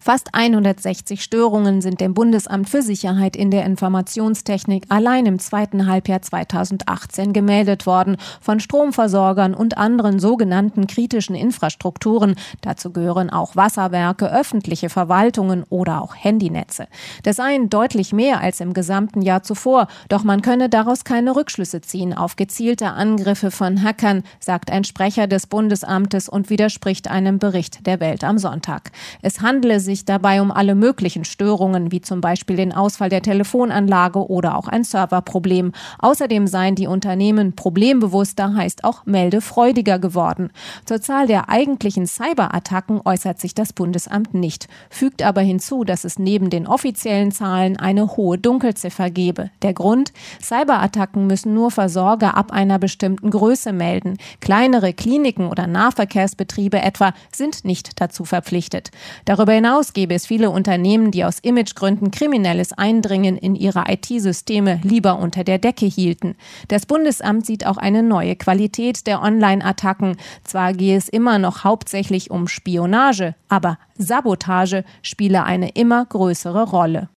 Fast 160 Störungen sind dem Bundesamt für Sicherheit in der Informationstechnik allein im zweiten Halbjahr 2018 gemeldet worden, von Stromversorgern und anderen sogenannten kritischen Infrastrukturen. Dazu gehören auch Wasserwerke, öffentliche Verwaltungen oder auch Handynetze. Das seien deutlich mehr als im gesamten Jahr zuvor, doch man könne daraus keine Rückschlüsse ziehen auf gezielte Angriffe von Hackern, sagt ein Sprecher des Bundesamtes und widerspricht einem Bericht der Welt am Sonntag. Es handele sich dabei um alle möglichen Störungen, wie zum Beispiel den Ausfall der Telefonanlage oder auch ein Serverproblem. Außerdem seien die Unternehmen problembewusster, heißt auch meldefreudiger geworden. Zur Zahl der eigentlichen Cyberattacken äußert sich das Bundesamt nicht, fügt aber hinzu, dass es neben den offiziellen Zahlen eine hohe Dunkelziffer gebe. Der Grund? Cyberattacken müssen nur Versorger ab einer bestimmten Größe melden. Kleinere Kliniken oder Nahverkehrsbetriebe etwa sind nicht dazu verpflichtet. Darüber hinaus gäbe es viele Unternehmen, die aus Imagegründen kriminelles Eindringen in ihre IT-Systeme lieber unter der Decke hielten. Das Bundesamt sieht auch eine neue Qualität der Online-Attacken. Zwar gehe es immer noch hauptsächlich um Spionage, aber Sabotage spiele eine immer größere Rolle.